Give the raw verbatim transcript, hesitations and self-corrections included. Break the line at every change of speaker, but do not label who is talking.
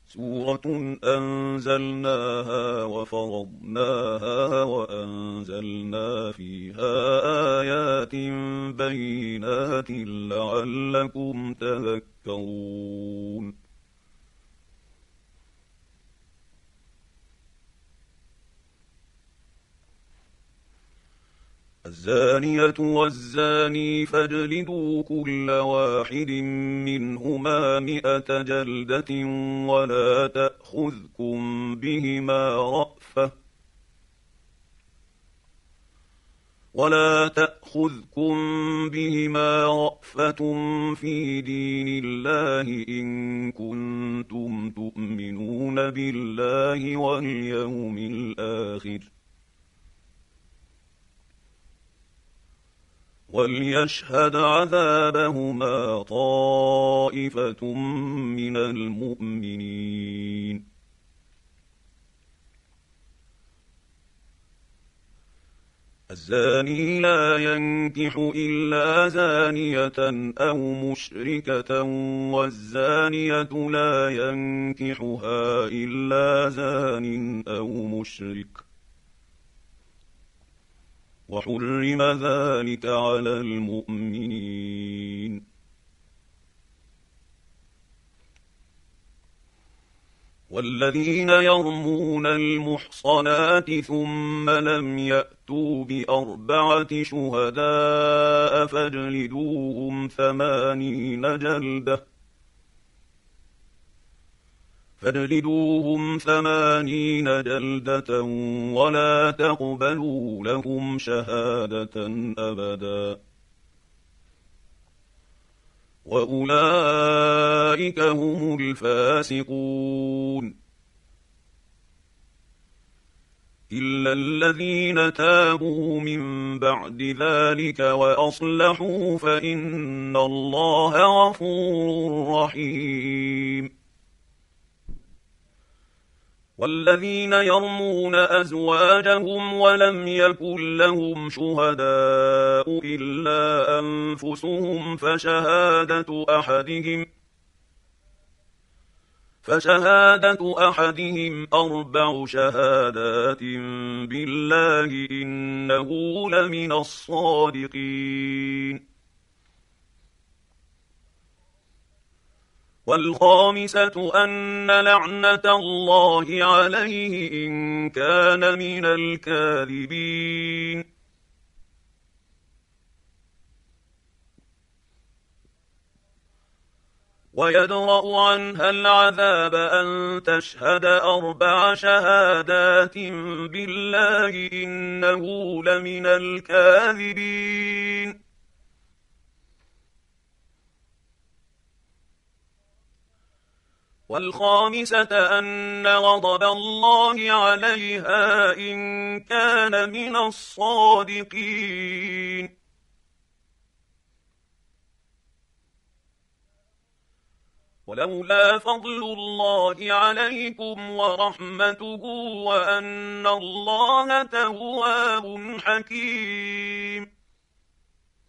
سورة أنزلناها وفرضناها وأنزلنا فيها آيات بينات لعلكم تذكرون. الزانية والزاني فاجلدوا كل واحد منهما مئة جلدة ولا تأخذكم بهما رأفة ولا تأخذكم بهما رأفة في دين الله إن كنتم تؤمنون بالله واليوم الآخر وليشهد عذابهما طائفة من المؤمنين. الزاني لا ينكح إلا زانية أو مشركة والزانية لا ينكحها إلا زان أو مشرك وحرم ذلك على المؤمنين. والذين يرمون المحصنات ثم لم يأتوا بأربعة شهداء فاجلدوهم ثمانين جلدة فاجلدوهم ثمانين جلدة ولا تقبلوا لهم شهادة أبدا وأولئك هم الفاسقون. إلا الذين تابوا من بعد ذلك وأصلحوا فإن الله غفور رحيم. والذين يرمون أزواجهم ولم يكن لهم شهداء إلا أنفسهم فشهادة أحدهم فشهادة أحدهم أربع شهادات بالله إنه لمن الصادقين. والخامسة أن لعنة الله عليه إن كان من الكاذبين. ويدرأ عنها العذاب أن تشهد أربع شهادات بالله إنه لمن الكاذبين. والخامسة أن غضب الله عليها إن كان من الصادقين. ولولا فضل الله عليكم ورحمته وأن الله تواب حكيم.